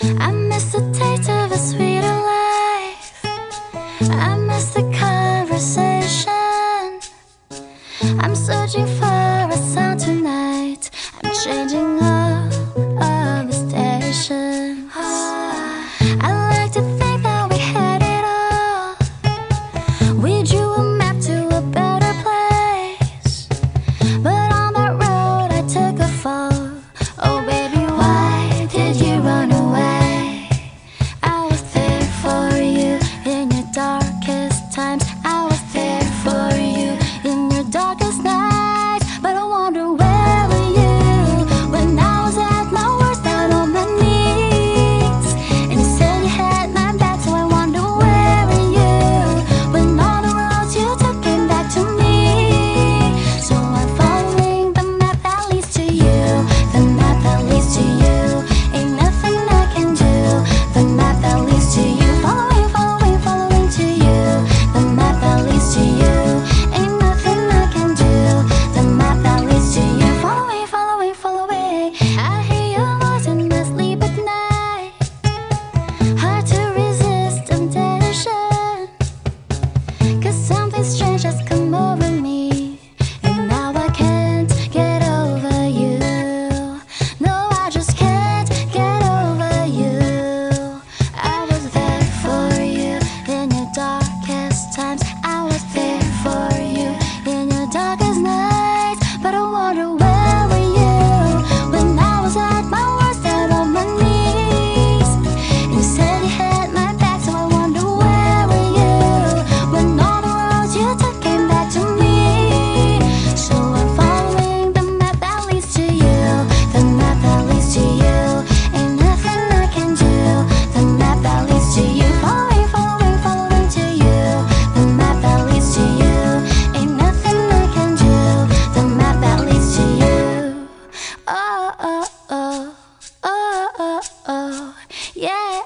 I miss the taste of a sweeter life. I miss the conversation. I'm searching for a sound tonight. I'm changing up of the station. I like to think that we had it all. We drew a map to a better place, but on that road I took a fall. Oh baby, why did you run away? I was there for you in your darkest times. I was there for you in your darkest nights. But I wonder, where were you when I was at my worst, out on my knees? And you said you had my back, so I wonder, where were you when all the roads you took came back to me? So I'm following the map that leads to you, the map that leads to you. Ain't nothing I can do. The map that leads to you, following, following, following to you. The map that leads to you. Ain't nothing I can do. The map that leads to you, following, following, following. I hear your voice in my sleep at night. Hard to resist temptation, 'cause something strange has come over me, and now I can't get over you. No, I just can't get over you. I was there for you in your darkest times. I was there for you in your darkest nights. But I wonder, where were you when I was at my worst, out on my knees? And you said you had my back, so I wonder, where were you when all the roads you took came back to me? So I'm following the map that leads to you, the map that leads to you. Ain't nothing I can do. The map that leads to you, following, following, following to you. The map that leads to you. Ain't nothing I can do. The map that leads to you. Oh, oh, oh, oh, oh, oh, yeah.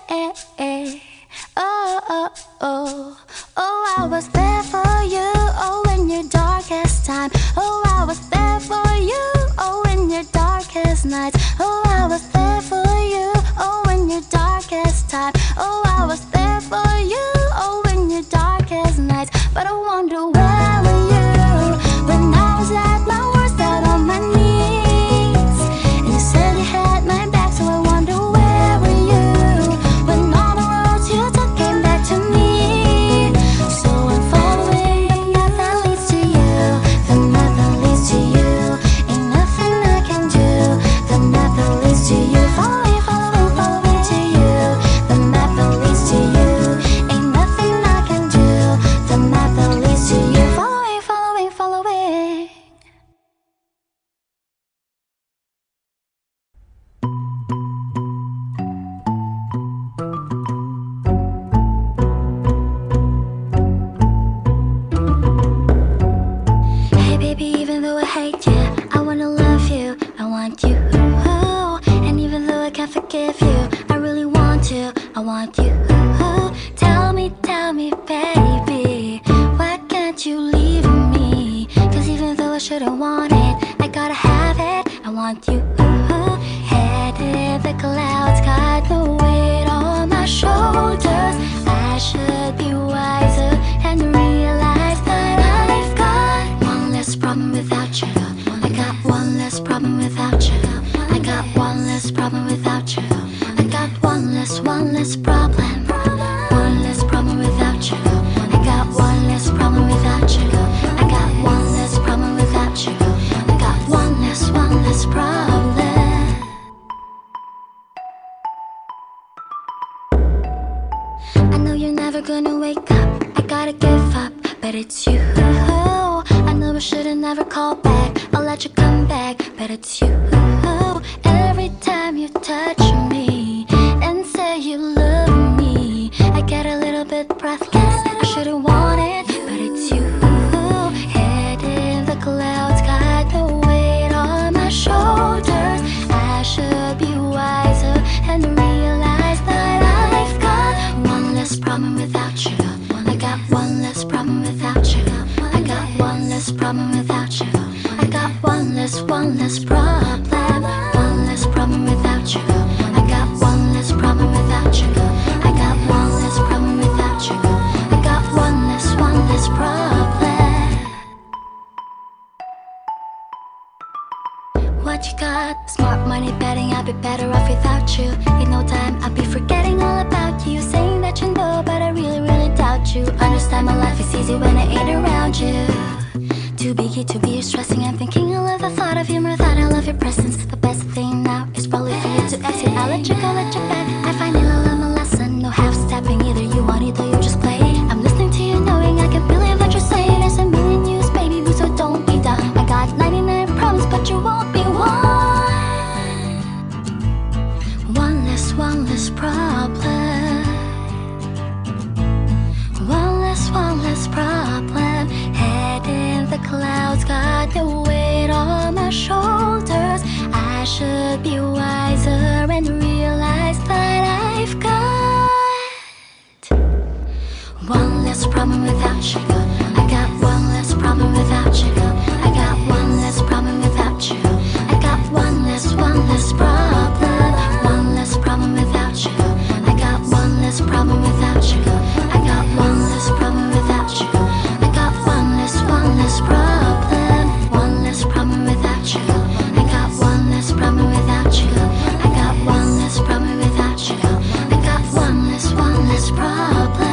Oh, oh, oh, oh, I was there for you, oh, in your darkest time. Oh, I was there for you, oh, in your darkest nights. Oh, I was there for you, oh, in your darkest time. Oh, I was there for you, oh, in your darkest nights. But I wonder, where were you when I was at my worst, out on my knees? And you said you had my back, so I wonder, where were you when all the roads you took came back to me? So I'm following the map that leads to you, the map that leads to you. Ain't nothing I can do. The map that leads to you, following, following, following to you. The map that leads to you. Ain't nothing I can do. The map that leads to you, following, following, following. Hey baby, even though I hate you, I wanna love you, I want you. And even though I can't forgive you, I really want to, I want you. Tell me, baby, why can't you leave me? 'Cause even though I shouldn't want it, I gotta have it, I want you. Head in the clouds, got the weight on my shoulders. I should be wiser and realize that I've got one less problem without you. I got one less problem without you. I got one less problem without you. I got one less problem. One less problem without you. I got one less problem without you. I got one less problem without you. I got one less problem. I know you're never gonna wake up. I gotta give up, but it's you. I know I should've never called back. I'll let you come back, but it's you. Every time you touch me and say you love me, I get a little bit breathless. I shouldn't want it, but it's you. Head in the clouds, got the weight on my shoulders. I should be wiser and realize that I've got one less problem without you. I got one less problem without you. I got one less problem without you. I got one less problem. One less problem without you. I got one less problem without you. I got one less problem without you. I got one less problem. What you got? Smart money betting I'll be better off without you. In no time I'll be forgetting all about you. Saying that you know, but I really doubt you. Understand my life is easy when I ain't around you. Too biggie to be stressing and thinking. I love the thought of you more than I love your presence. The best thing now is probably for you to exit. I'll let you go, let you back. I finally learned my lesson. No half-stepping, either you want it or you just play. I'm listening to you knowing I can believe what you're saying. There's a million news, baby boo, so don't be down. I got 99 problems, but you won't be one. One less problem. One less problem. Head in the clouds, got the weight on my shoulders. I should be wiser and realize that I've got one less problem without you. I got one less problem without you. I got one less problem without you. I got one less problem. One less problem without you. I got one less problem without you. I got one less problem without you. I got one less problem. One less problem without you. I got one less problem without you. I got one less problem without you. I got one less problem.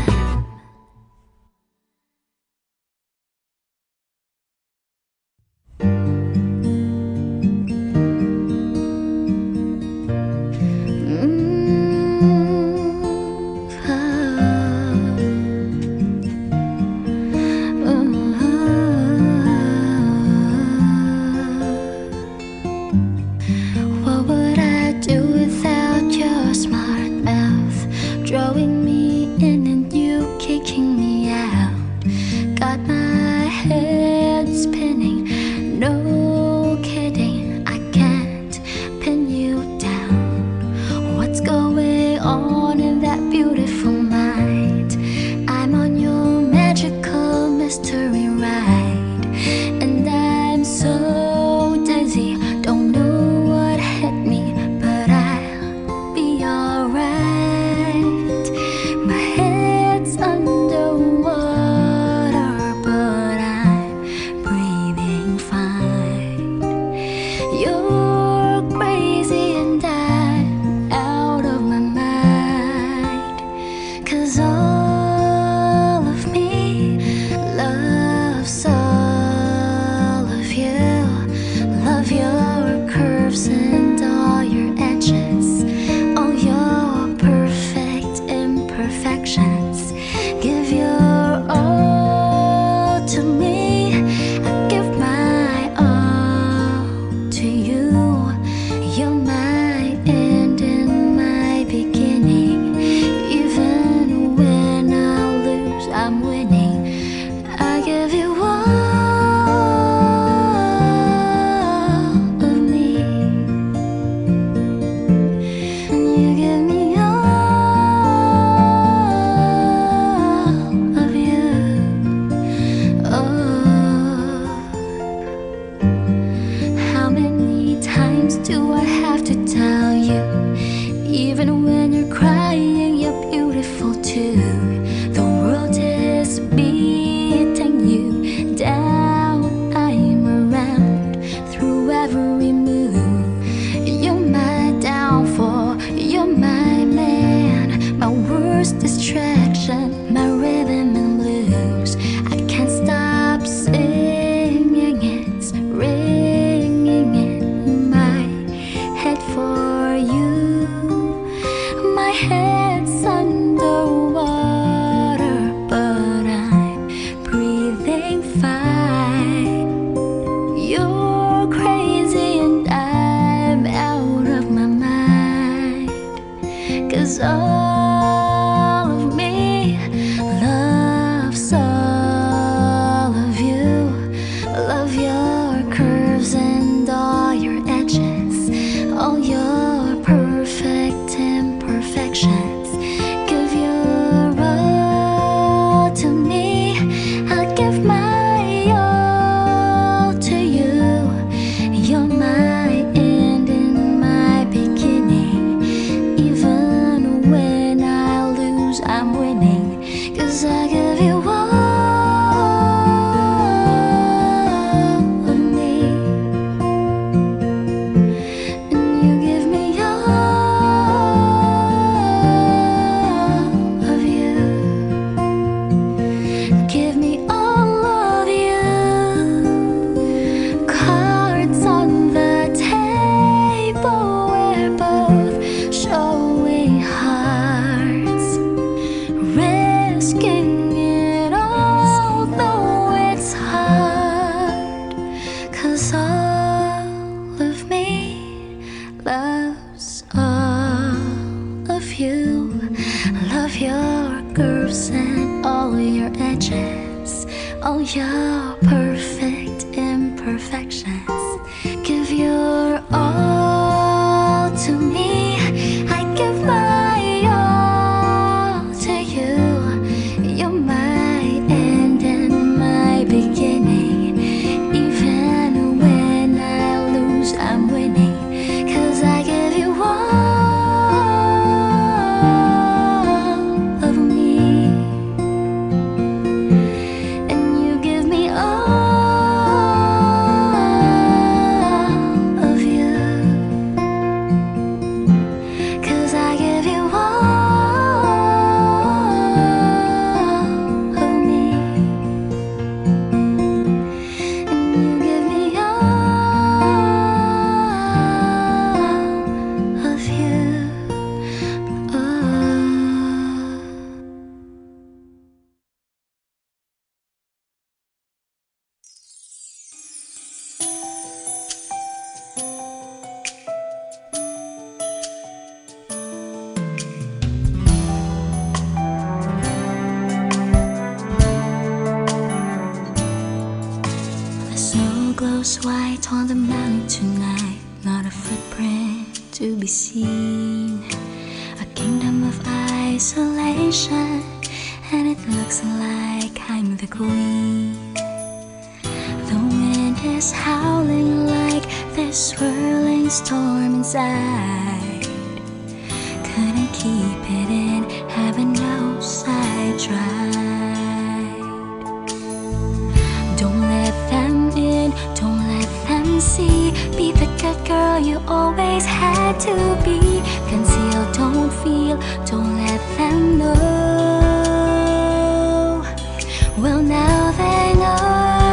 What would I do without your smart mouth? Drawing me in and you kicking me out. Got my head spinning, no kidding. I can't pin you down. What's going on in that beautiful mind? I'm on your magical mystery ride, and I'm so dizzy, don't know what hit me, but I'll be alright. My head's underwater, but I'm breathing fine. You're crazy and I'm out of my mind, 'cause all of me loves all of you. Love your curves and all your edges, all your perfect imperfections. Give your all to me, I give my all to you. You're my end and my beginning. Even when I lose, I'm winning. I give you all of me, and you give me all of you. Oh, how many times do I have to tell you? Even when you're crying, you're beautiful too. The world is beating you down. I'm around through every move. You're my downfall, you're my man, my worst distraction, my rhythm and blues. I can't stop singing, it's ringing in my head for you. your curves and all your edges, all your perfect imperfections. Give your all to me, I give my all to you. You're my end and my beginning. Even when I lose, I'm winning. 'Cause I give you all of me, and you give me all of you. 'Cause I give you all of me, and you give me all of you. The snow glows white on the mountain tonight, not a footprint to be seen. A kingdom of isolation, and it looks like I'm the queen. The wind is howling like this swirling storm inside. Couldn't keep it in, heaven knows I tried. Don't let them in, don't let them see. Be the good girl you always had to be. Conceal, don't feel, don't let them know. Well, now they know.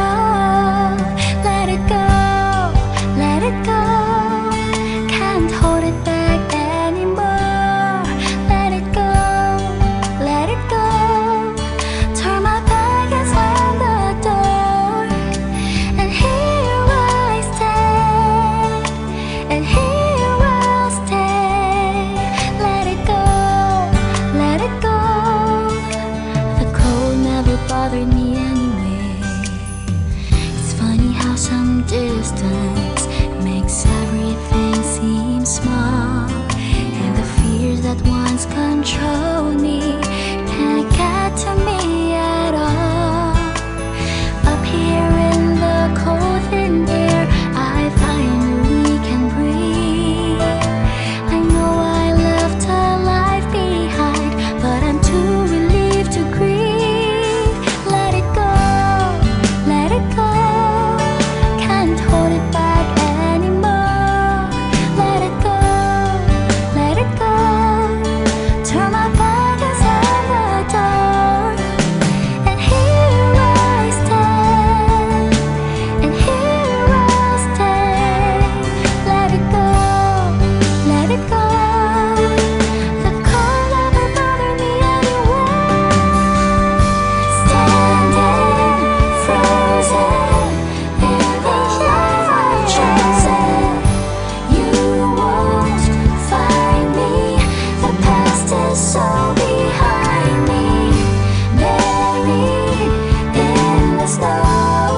Let it go, let it go. Can't hold it back anymore. Let it go, let it go. Turn my back and slam the door. And here I stand, and here I'll stay. Let it go, let it go. The cold never bothered me anyway. It's funny how some distance makes everything seem small. And the fears that once controlled me can't get to me at all. Up here in the cold thin air, I finally can breathe. I know I left a life behind, but I'm too relieved to grieve. Let it go, let it go. Can't hold it back anymore. Let it go, let it go. Turn my back and slam the door. And here I stand, and here I'll stay. Let it go, let it go. The cold never bothered me anyway. Standing frozen in the life I've chosen. You won't find me. The past is so behind me, buried in the snow.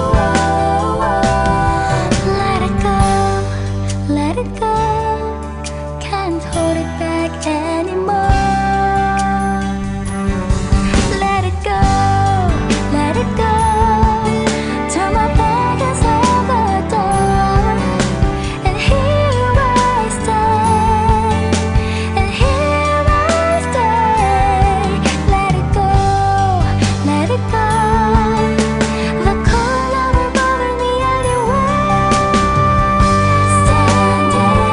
Let it go, let it go. Can't hold it back anymore. Let it go, let it go. Turn my back and slam the door. And here I stand, and here I stay. Let it go, let it go. The cold never bothered me anyway. Standing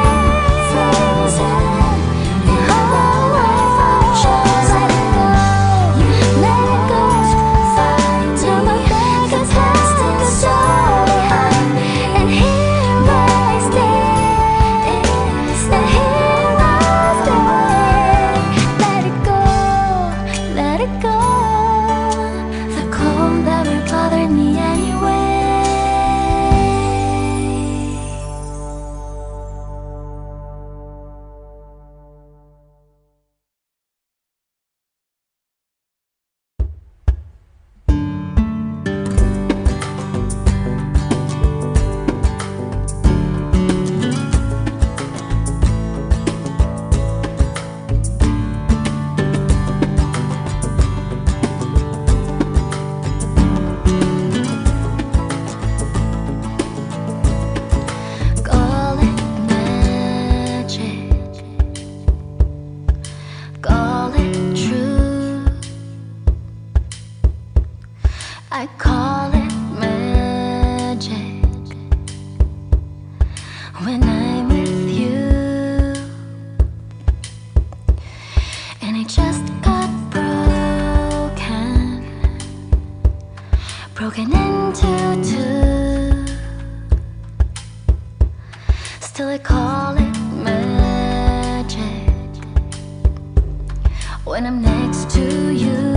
when I'm with you. And it just got broken into two. Still I call it magic when I'm next to you.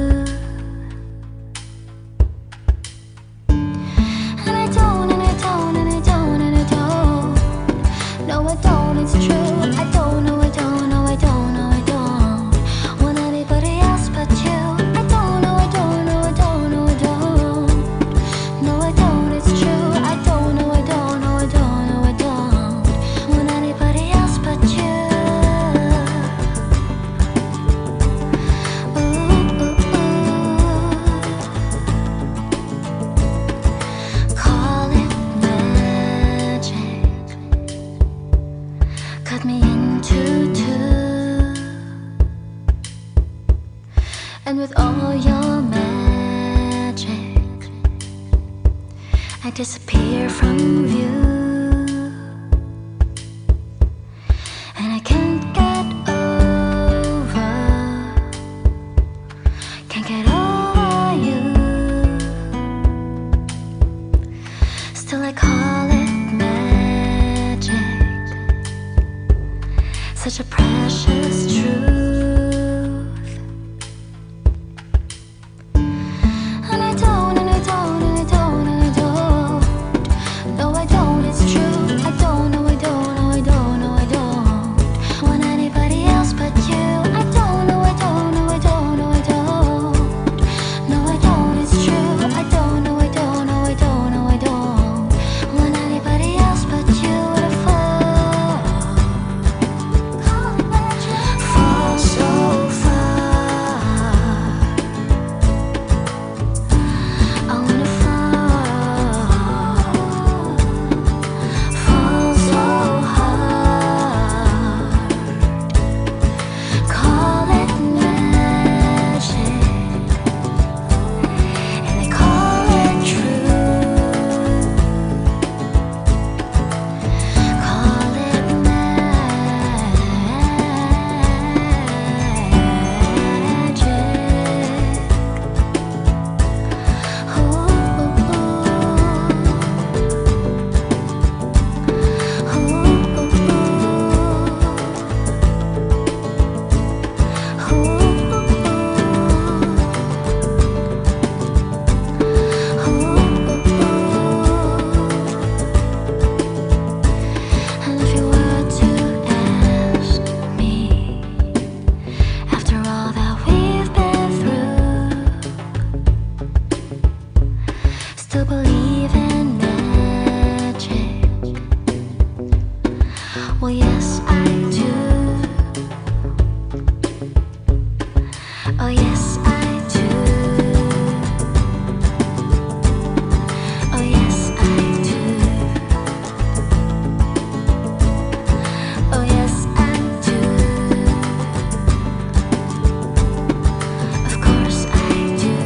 Cut me into two, and with all your magic, I disappear from view, and I can't get over you. Still I call it such a precious truth. And I don't, and I don't, and I don't, and I don't. No, I don't, it's true. I don't, no, I don't, no, I don't, no, I don't want anybody else but you. I don't, no, I don't, no, I don't, no, I don't. No, I don't, it's true. I don't, no, I don't, no, I don't, no, I don't want anybody else but you. Still believe in magic. Well, yes, I do. Oh, yes, I do. Oh, yes, I do. Oh, yes, I do. Of course I do.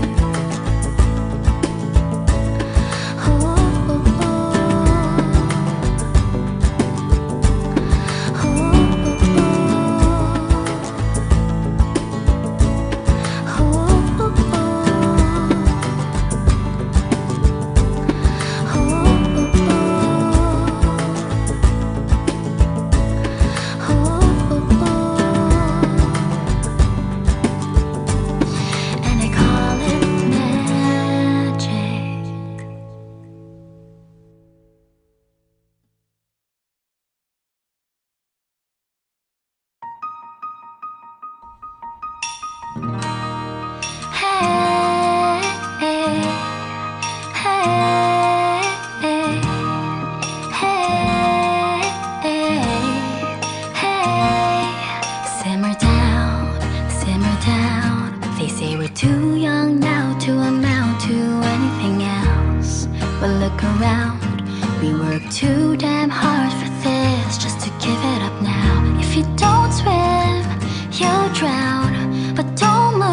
Too young now to amount to anything else. But look around, we work too damn hard for this, just to give it up now. If you don't swim, you'll drown. But don't move.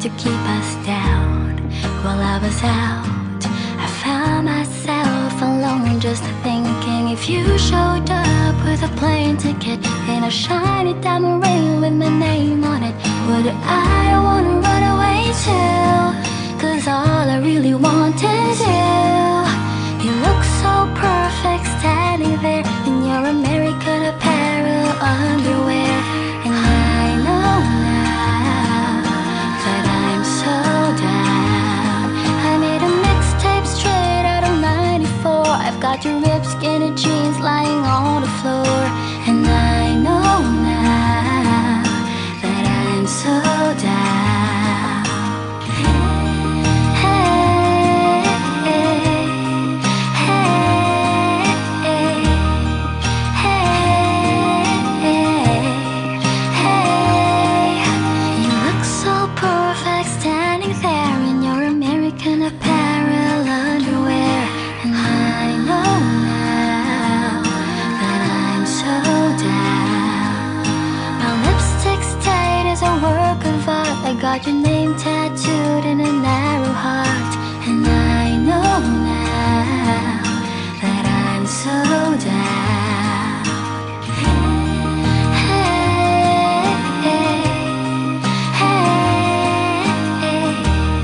to keep us down. While I was out, I found myself alone, just thinking if you showed up with a plane ticket and a shiny diamond ring with my name on it, would I wanna run away too? Cause all I really want is you. You look so perfect standing there in your American Apparel underwear. And I know now that I'm so down. I made a mixtape straight out of '94. I've got your ripped skinny jeans lying on the floor. And I know now that I'm so down. Hey, hey, hey, hey. You look so perfect standing there in your American Apparel underwear. And I know now that I'm so down. My lipstick's tight as a work of art. I got your name tattooed in a narrow heart. And I know now that I'm so down. Hey, hey, hey,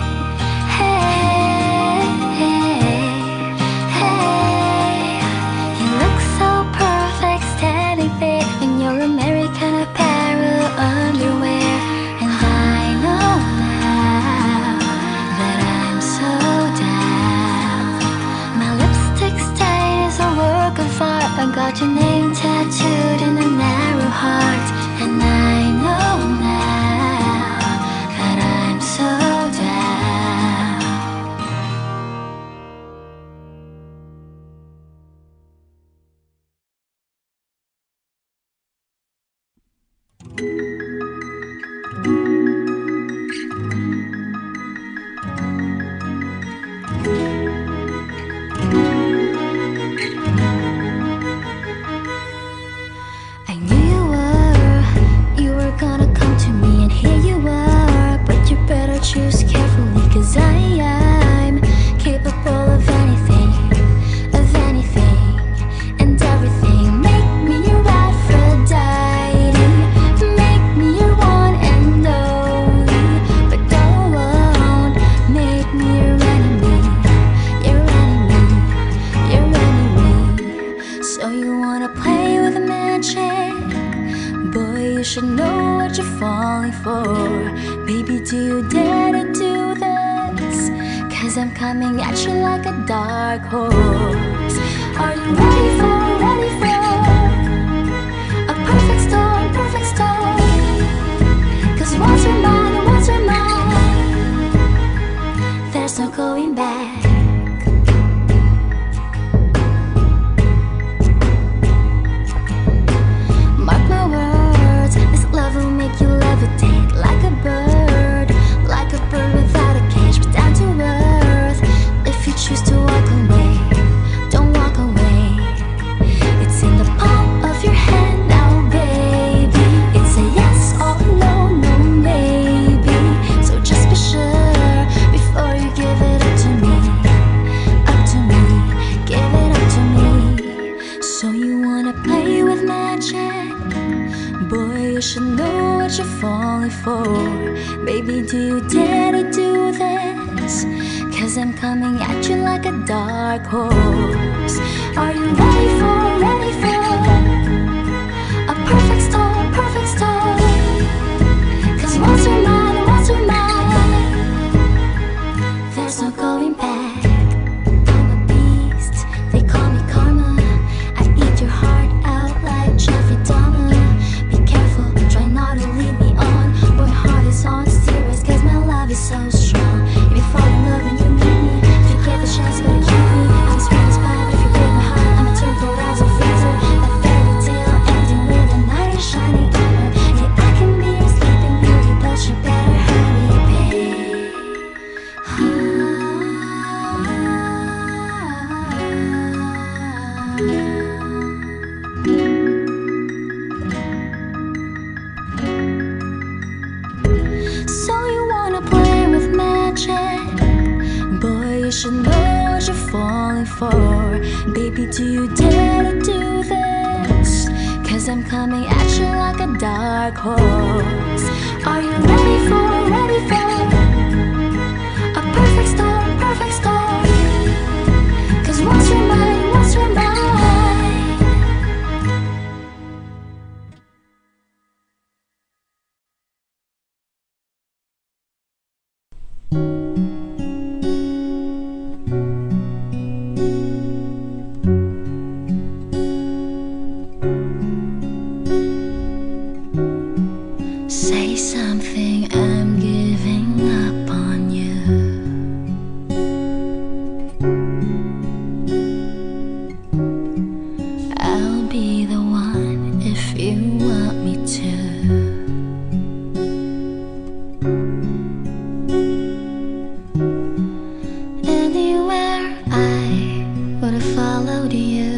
hey. You look so perfect standing there in your American Apparel underwear. And I know now that I'm so down. My lipstick's tight as a work of art. I got your name tattooed in a narrow heart. And I know now that I'm so down. I knew you were gonna come to me, and here you are. But you better choose carefully, cause I'm capable of anything and everything. Make me your Aphrodite, make me your one and only. But don't make me your enemy, your enemy, your enemy. So you wanna play with magic? Boy, you should know what you're falling for. Baby, do you dare to do this? Cause I'm coming at you like a dark horse. Are you ready for a perfect storm, perfect storm? Cause once you're mine, there's no going back. Mark my words, this love will make you levitate like a bird without a cage, but down to earth. If you choose to walk away, don't walk away. It's in the palm of your hand now, baby. It's a yes or no, no maybe. So just be sure before you give it up to me, give it up to me. So you wanna play with magic? Boy, you should know what you're falling for. Baby, do you dare to do this? Cause I'm coming at you like a dark horse. Are you ready for a perfect storm, perfect storm? Cause once you're mine, there's no going back. I'm a beast, they call me karma. I eat your heart out like Jeffrey Dahmer. Be careful, try not to lead me on. My heart is on steroids, cause my love is so strong. If you fall in love and you need me, if you get the chance, better keep me. If it's bad, if you break my heart, I'm a turn cold as a freezer. falling for. Baby, do you dare to do this? 'Cause I'm coming at you like a dark horse. Are you ready for a perfect storm, perfect storm? 'Cause once you're mine, once you're mine. Say something, I'm giving up on you. I'll be the one if you want me to. Anywhere I would have followed you.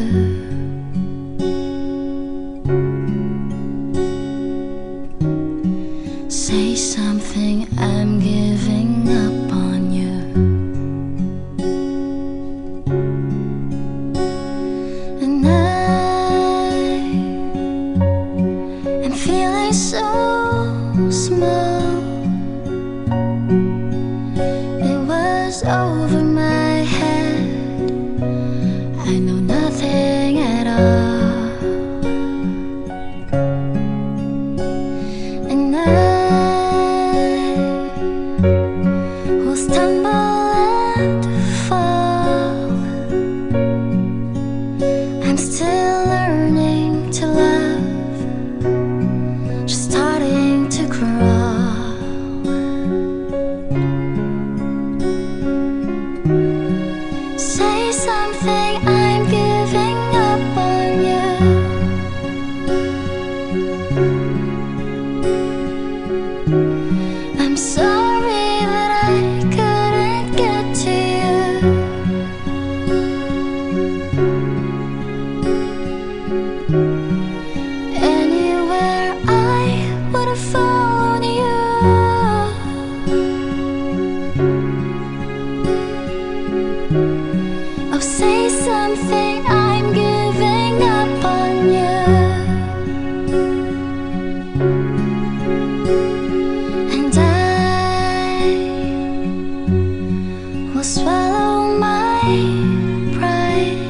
Say something, I'm giving up on you. And I'm feeling so small. It was over my head. I know nothing at all. And will stumble and fall. I'm still learning to love, just starting to crawl. Say something, I'm giving up on you. I'm sorry that I couldn't get to you. Anywhere I would have followed you. Oh, say something, I'm giving up on you. And will swallow my pride.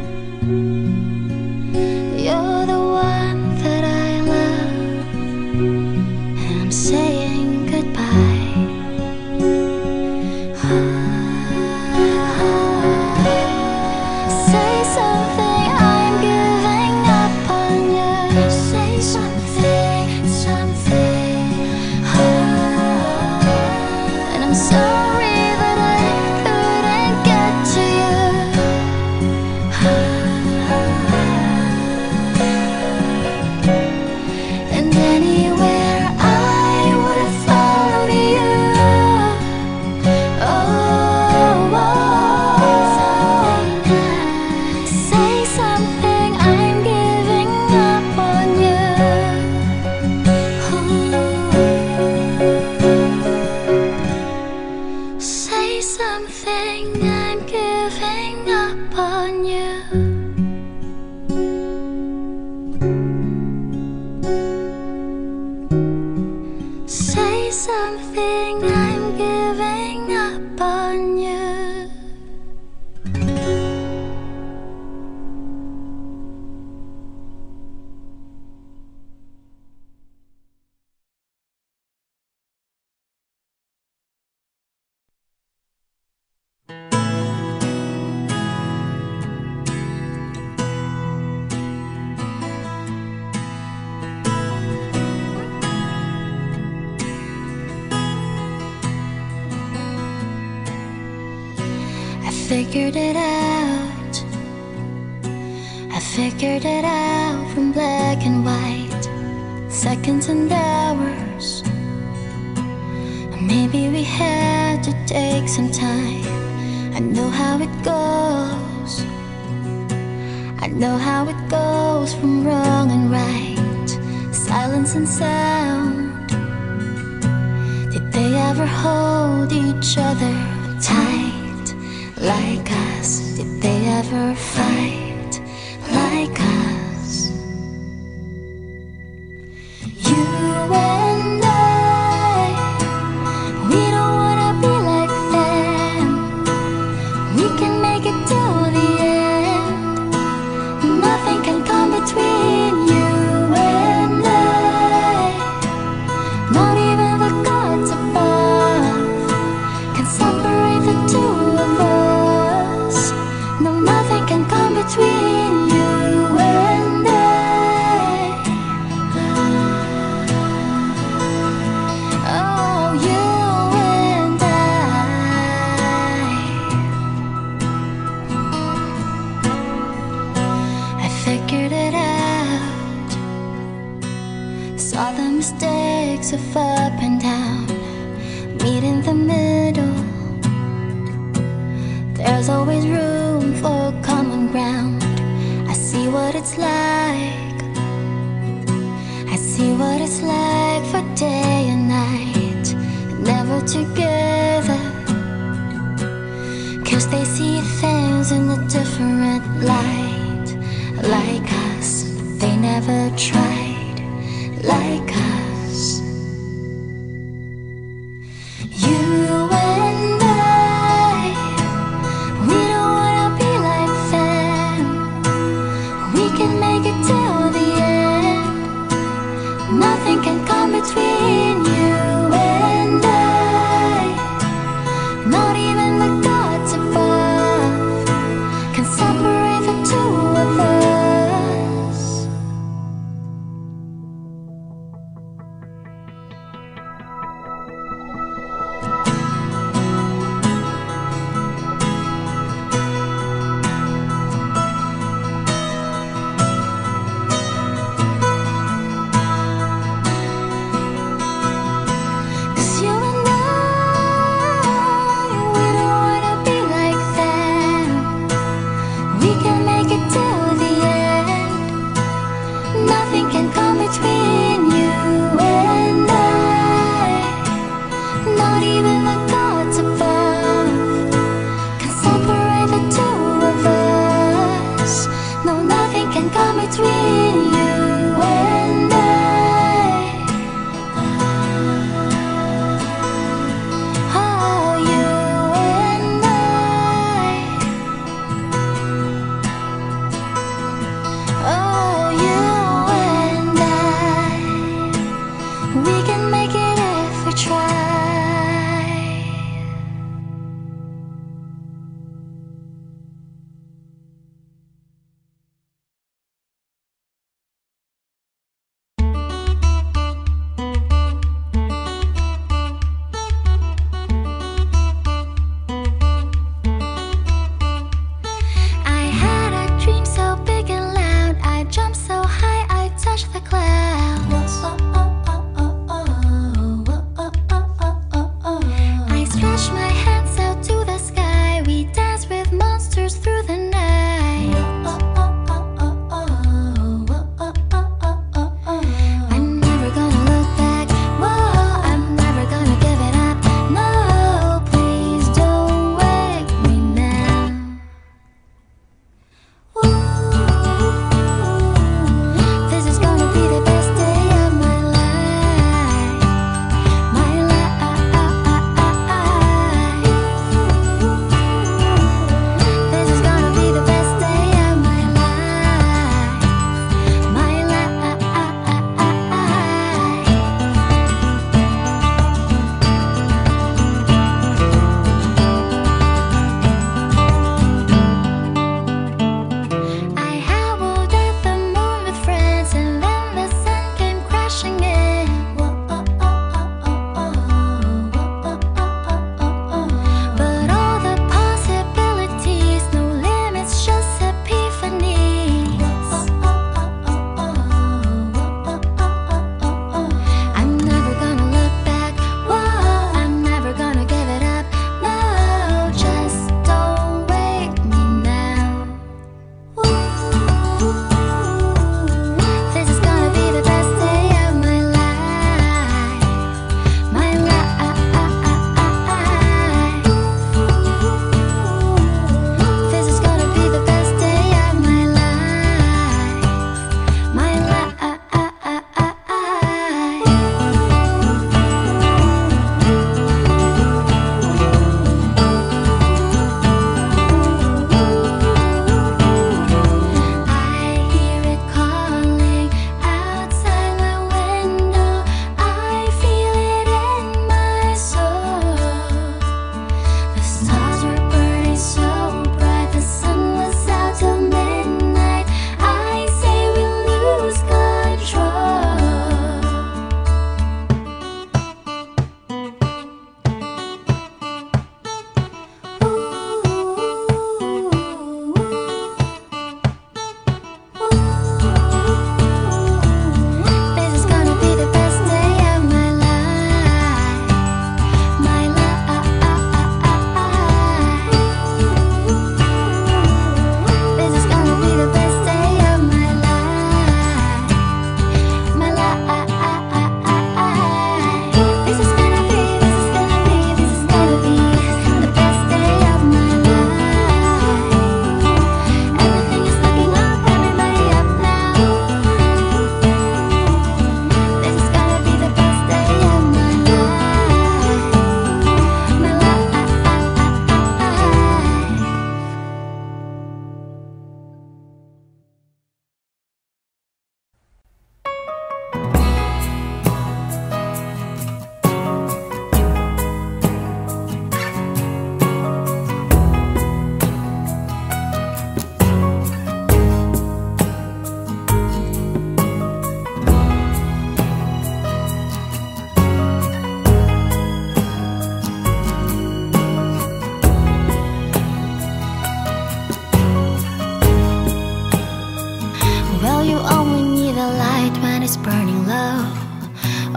You're the one that I love, and I'm saying goodbye. Say something, I'm giving up on you. Say something, something. And I'm sorry that I couldn't get to you. And anywhere I would have followed you. Oh, say something, I'm giving up on you. Say something, I'm giving up on you. Say something, I'm giving up on you. I figured it out. I figured it out from black and white, seconds and hours. Maybe we had to take some time. I know how it goes. I know how it goes from wrong and right, silence and sound. Did they ever hold each other tight like us ever fight like us. You and I, we don't wanna be like them. We can make it till the end. Nothing can come between you and I. Not even the gods above can separate the two of us. No, nothing can come between you and I. Oh, you and I figured it out. Saw the mistakes of up and down. Meet in the middle. There's always room for common ground. I see what it's like. I see what it's like for day and night, never together. 'Cause they see things in a different light. Like us, they never tried. Like us. You and I, we don't wanna be like them. We can make it till the end. Nothing can come between you and I. Not even the gods above can separate the two of us. Oh, you and I.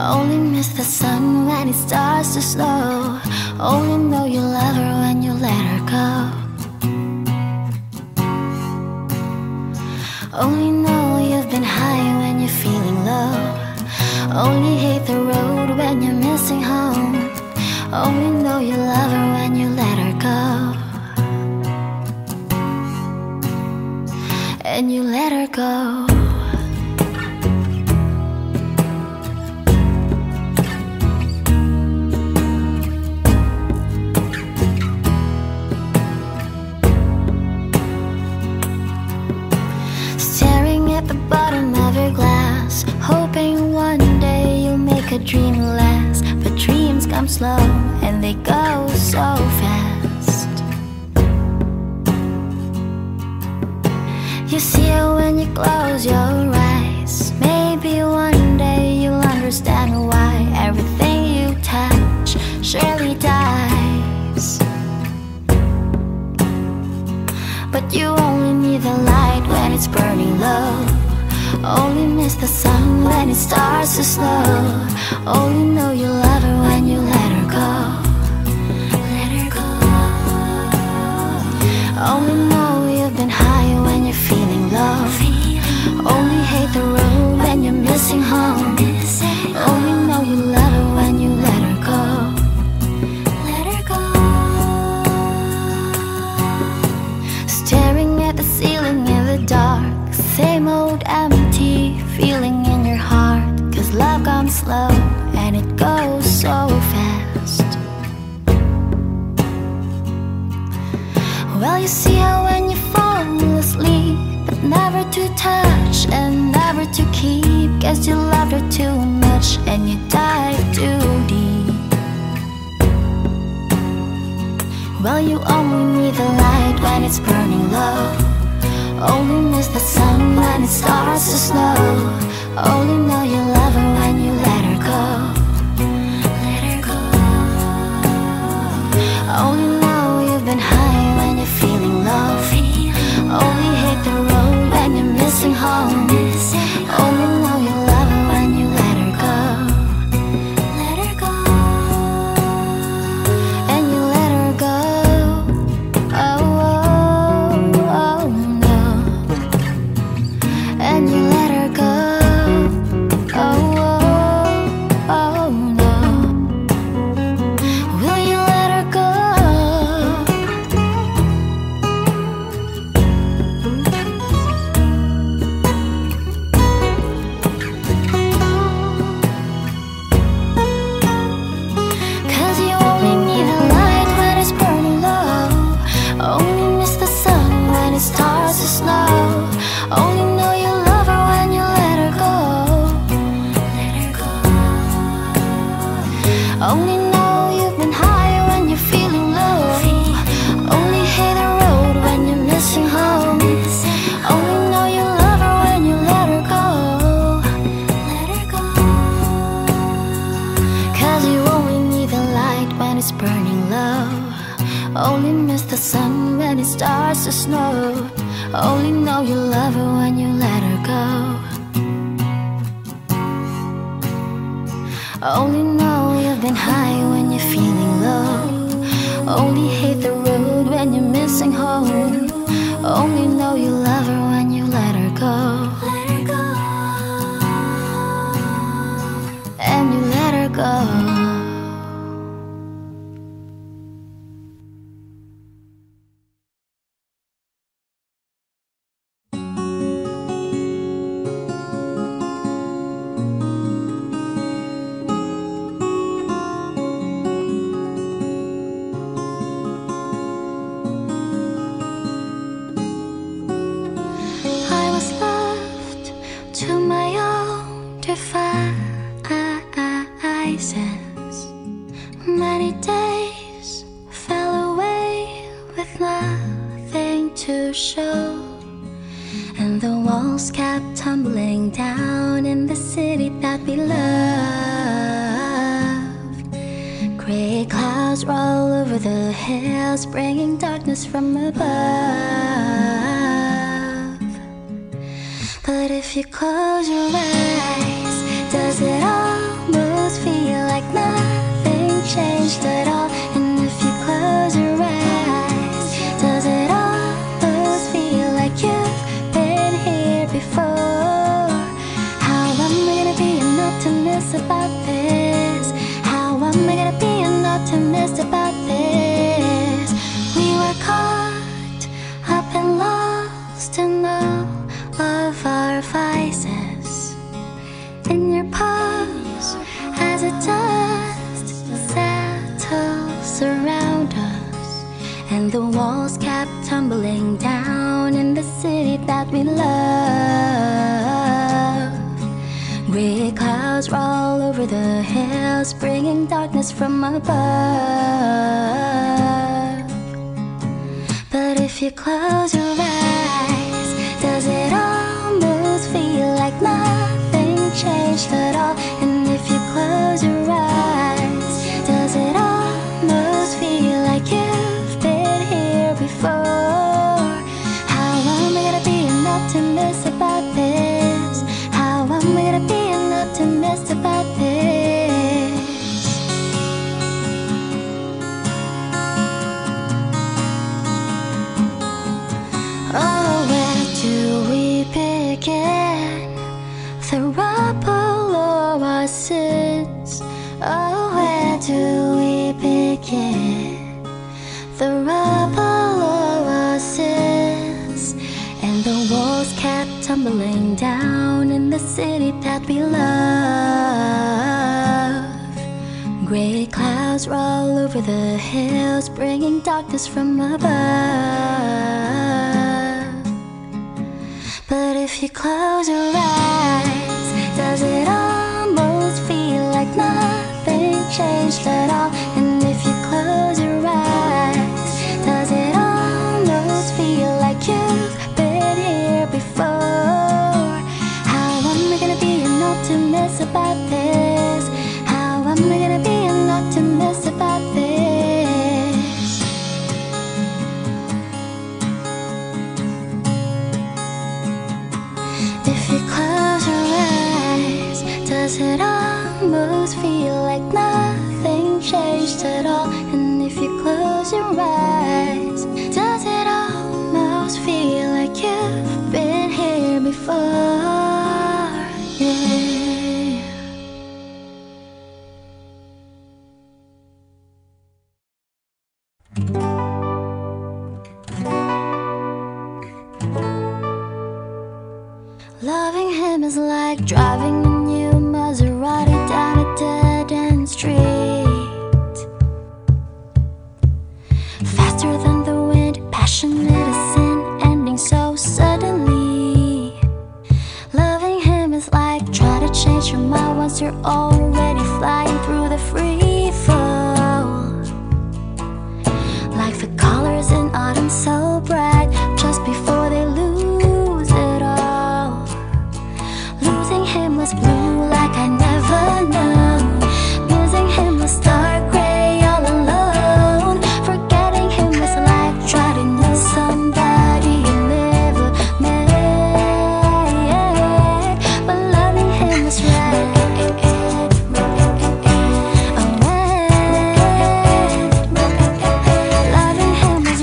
Only miss the sun when it starts to snow. Only know you love her when you let her go. Only know you've been high when you're feeling low. Only hate the road when you're missing home. Only know you love her when you let her go. And you let her go. Staring at the bottom of your glass, hoping one day you'll make a dream last. But dreams come slow and they go so fast. You see it when you close your eyes. Maybe one day you'll understand why everything you touch surely dies. But you only need the light when it's burning low. Only miss the sun when it starts to snow. Only know you love her when you let her go. Let her go. Only know you've been high when you're feeling low. Only hate the road when you're missing home. Only know you love her when you let her go. Let her go. Staring at the ceiling in the dark, same old empty feeling in your heart. Cause love comes slow and it goes so fast. Well, you see her when you fall asleep, but never to touch and never to keep. Guess you loved her too much and you dive too deep. Well, you only need the light when it's burning low. Only miss the sun when it starts to snow. Only know you love her when you let her go. Let her go. Only know you've been high when you're feeling low. Only hate the road when you're missing home. Only know you love her when you let her go. Let her go. And you let her go. Oh, oh, oh no. And you let her go. Oh, oh, oh no. Will you let her go? Cause you only need the light when it's burning low. Only miss the sun when it starts to snow. Only know you love her when you let her go. Let her go. Only know you've been high when you're feeling low. Only hate the road when you're missing home. Only know you love her when you let her go. Let her go. Cause you only need the light when it's burning low. Only miss the sun when it starts to snow. Only know you love her when you let her go. Only know you've been high when you're feeling low. Only hate the road when you're missing home. Only know you love her when you let her go. Let her go. And you let her go. I was left to my own devices. Many days fell away with nothing to show, and the walls kept tumbling down in the city that we loved. Gray clouds roll over the hills, bringing darkness from above. But if you close your eyes, does it all move? surround us, and the walls kept tumbling down in the city that we love. Gray clouds roll over the hills, bringing darkness from above. But if you close your eyes, does it almost feel like nothing changed at all? And if you close your eyes, does it almost feel like you've been here before? How am I gonna be an optimist about this? How am I gonna be an optimist about this? Oh, where do we begin? The rubble of our sins. Oh, where do we begin? The rubble of our sins. And the walls kept tumbling down in the city that we love. Gray clouds roll over the hills, bringing darkness from above. But if you close your eyes, does it almost feel like nothing changed at all? And if you close your eyes, does it almost feel like you've been here before? How am I gonna be an optimist about this? How am I gonna be an optimist about this? If you close your eyes, does it almost feel like nothing changed at all? And if you close your eyes, does it almost feel like you've been here before? Yeah. Loving him is like driving a new Maserati down a dead-end street. Faster than the wind, passionate as sin, ending so suddenly. Loving him is like trying to change your mind once you're already flying through the free fall. Like the colors in autumn so bright, just before they lose it all. Losing him was blue like I never known. Missing him was dark gray all alone. Forgetting him was like trying to know somebody you never met. But loving him was right. Loving him was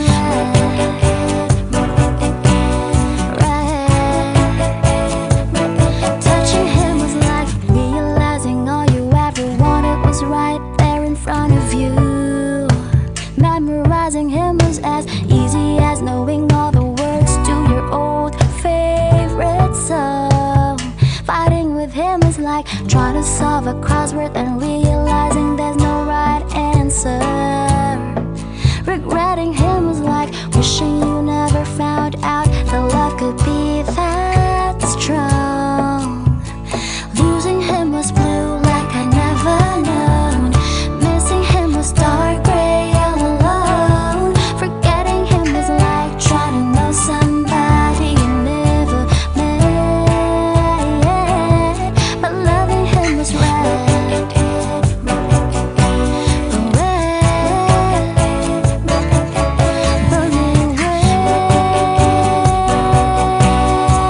right. Touching him was like realizing all you ever wanted was right there in front of you. Memorizing him was as easy as knowing all the words to your old favorite song. Fighting with him is like trying to solve a crossword and realizing there's no right answer. Regretting him was like wishing you never found out that love could be that strong. Losing him was blue like I never known. Missing him was dark gray all alone. Forgetting him was like trying to know somebody you never met. But loving him was right. Burning red.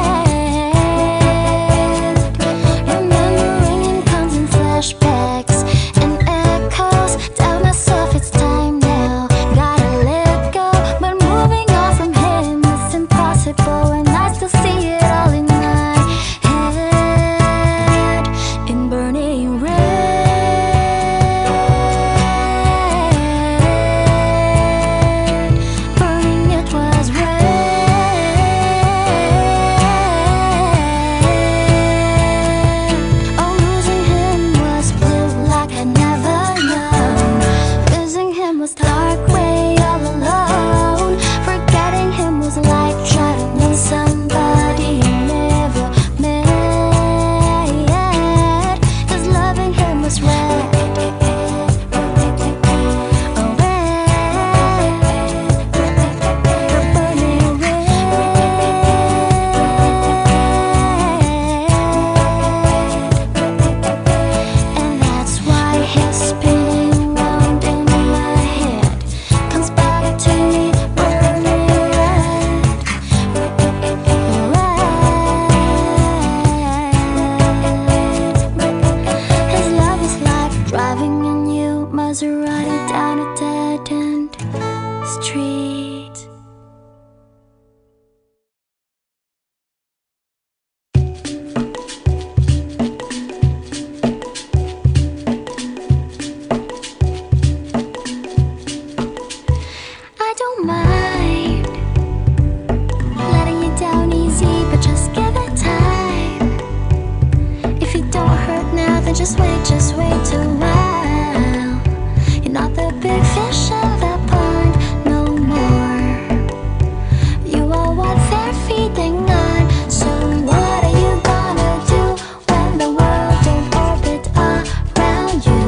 just wait a while. You're not the big fish in the pond no more. You are what they're feeding on. So what are you gonna do when the world don't orbit around you?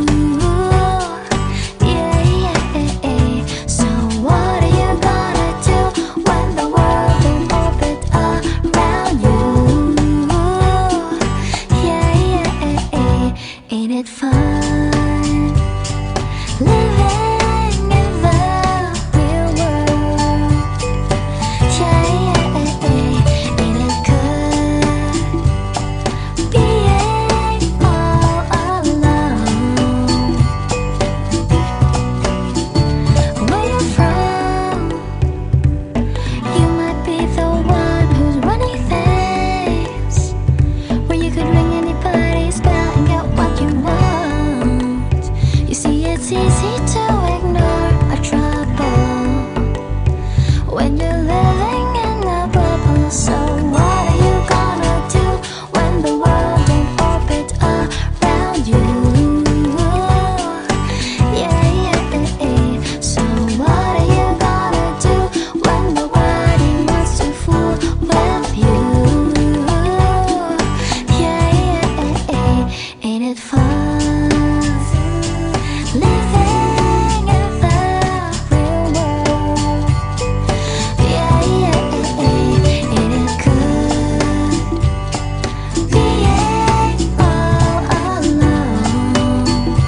Yeah, yeah. So what are you gonna do when the world don't orbit around you? Yeah, yeah. Ain't it fun living in the real world? Yeah, ain't it good being all alone? Where you're from, you might be the one who's running things, where you could ring anybody's bell and get what you want. You see, it's easy to ignore our trouble when you're living in a bubble. So what are you gonna do when the world don't orbit around you? Yeah, yeah. So what are you gonna do when nobody wants to fool with you? Yeah, yeah. Ain't it fun living in the real world? Yeah, yeah. Ain't it good being all alone?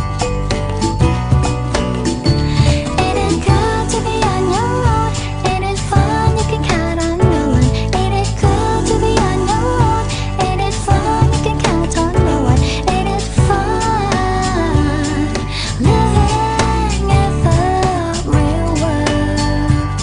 Ain't it good to be on your own? Ain't it fun? You can count on no one. Ain't it good to be on your own? Ain't it fun? You can count on no one. Ain't it fun living in the real world?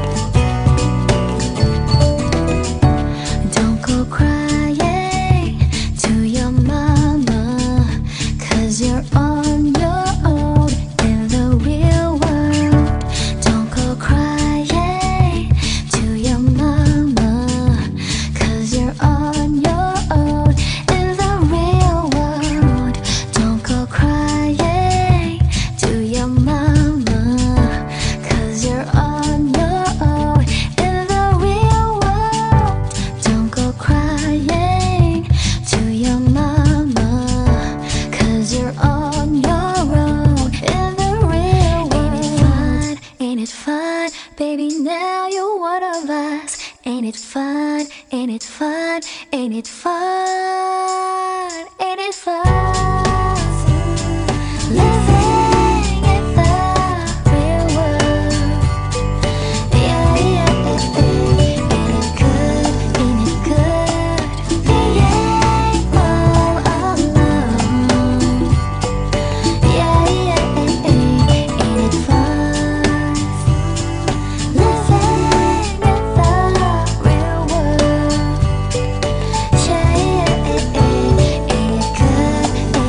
Don't go crying to your mama, 'cause you're on your own in the real world. Don't go crying to your mama, 'cause you're on your own in the real world. Don't go crying to your mama, 'cause you're on your own in the real world. Don't go crying to your mama, 'cause you're on your own in the real world. Ain't it fun, baby, now you're one of us. Ain't it fun, ain't it fun, ain't it fun, ain't it fun living in the real world? Yeah, yeah. Ain't it good being all alone? Yeah, yeah. Ain't it fun living in the real world? Yeah, yeah. Ain't it good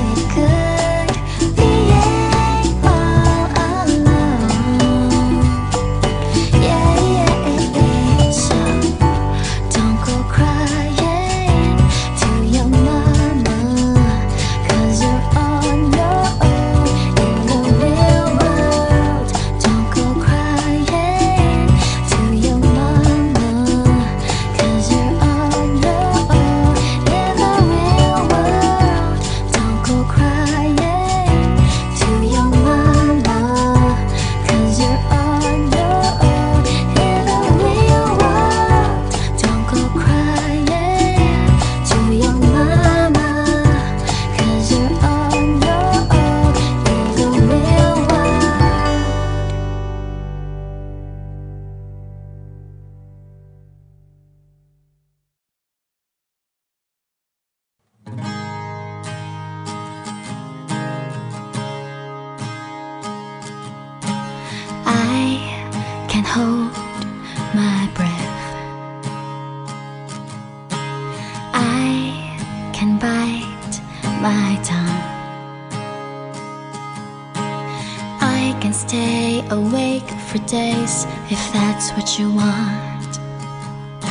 being all alone? Yeah, yeah. So don't go crying to your mama, 'cause you're on your own in the real world. Don't go crying to your mama, 'cause you're on your own in the real world. Don't go crying to your mama, 'cause you're on your own in the real world. Don't go crying to your mama, 'cause you're on your own in the real world. I can hold my breath. I can bite my tongue. I can stay awake for days if that's what you want.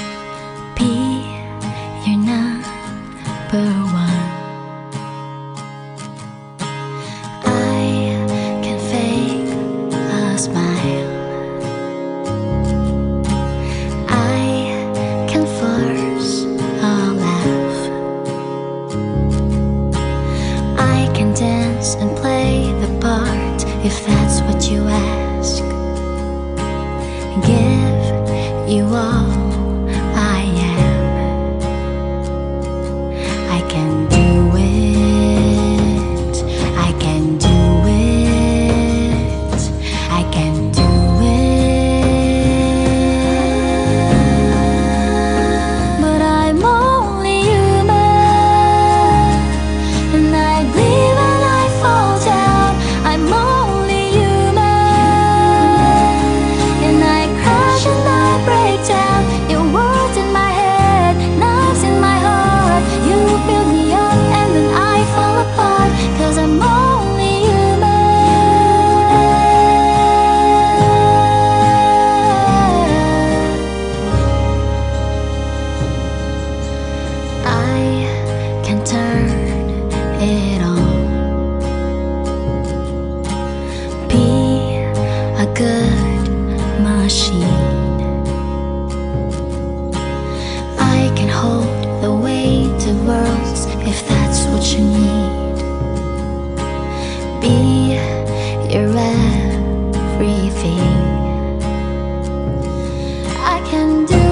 Be your number one. if that's what you ask. Give you all I am. I can do it, I can do it, I can do it. But I'm only human, and I bleed when I fall down. I'm only human, and I crash and I break down. Your words in my head, knives in my heart. You build me up and then I fall apart, 'cause I'm only human. I can turn it on, be a good machine. I can hold the weight of worlds if that's what you need. Be your everything. I can do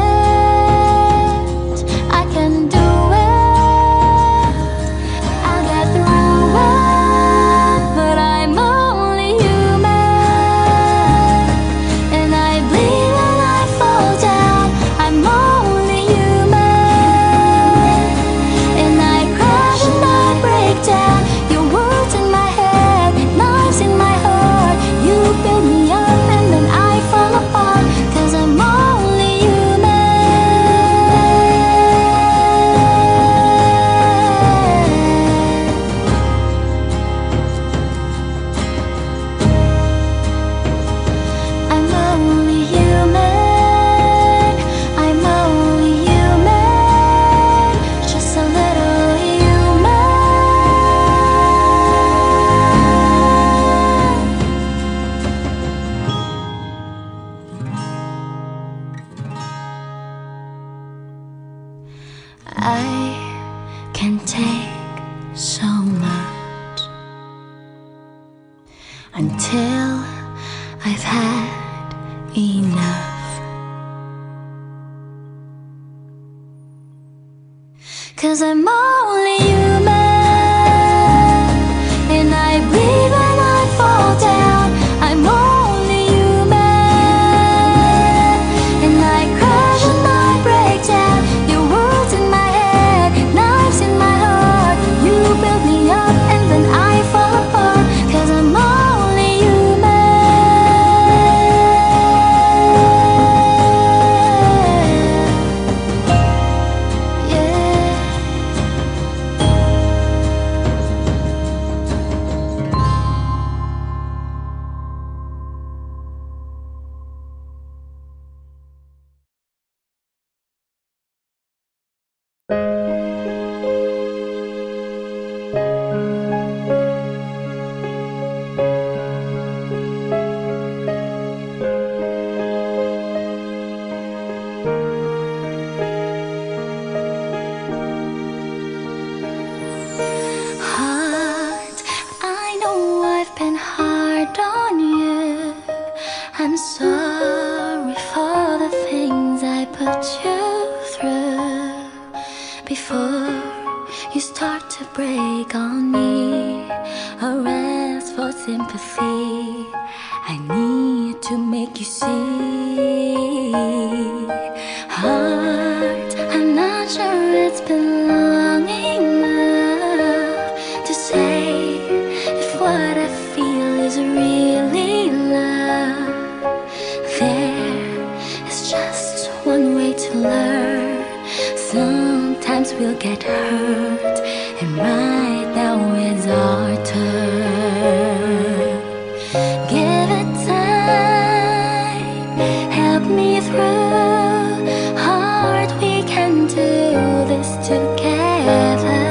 it, I can do it. I'll get through it, but I'm only human, and I bleed when I fall down. I'm only human, and I crash and I break down. Your words in my head, knives in my heart. You build me up and then I fall apart, 'cause I'm only human. I'm only human, I'm only human, just a little human. I can take so much until I've had enough, 'cause I'm only human, and I bleed when I fall down. I'm only human, and I crash and I break down. Your words in my head, knives in my heart. You build me up and then I fall apart, 'cause I'm only human. Yeah. Heart, I know I've been hard on you. I'm sorry for the things I put you through. Before you start to break on me or ask for sympathy, I need to make you see. Heart, I'm not sure it's been long enough to say if what I feel is really love. There is just one way to learn. Sometimes we'll get hurt, and right now it's our turn. Give it time, help me through. Heart, we can do this together.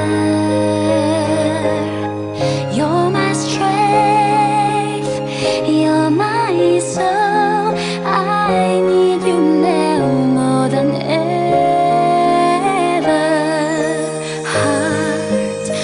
You're my strength, you're my soul. I need you now more than ever. Heart,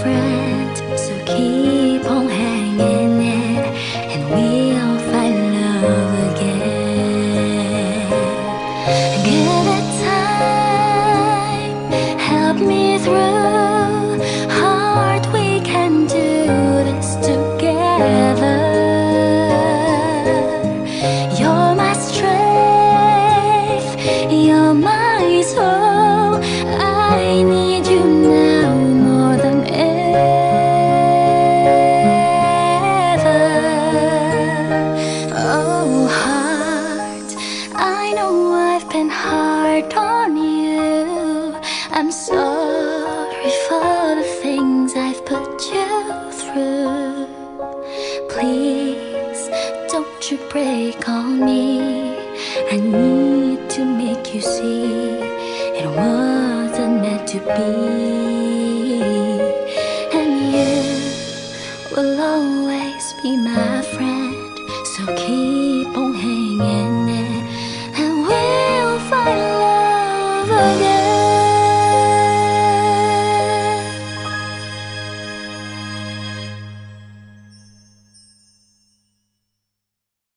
friend, so keep on hanging in, and we'll find love again. Give it time, help me through. Heart, we can do this together. You're my strength, you're my soul. I need you now more than ever. Oh heart, I know I've been hard on you. I'm sorry for the things I've put you through. Please don't you break on me. I need to make you see it wasn't meant to be. And you will always be my friend, so keep on hanging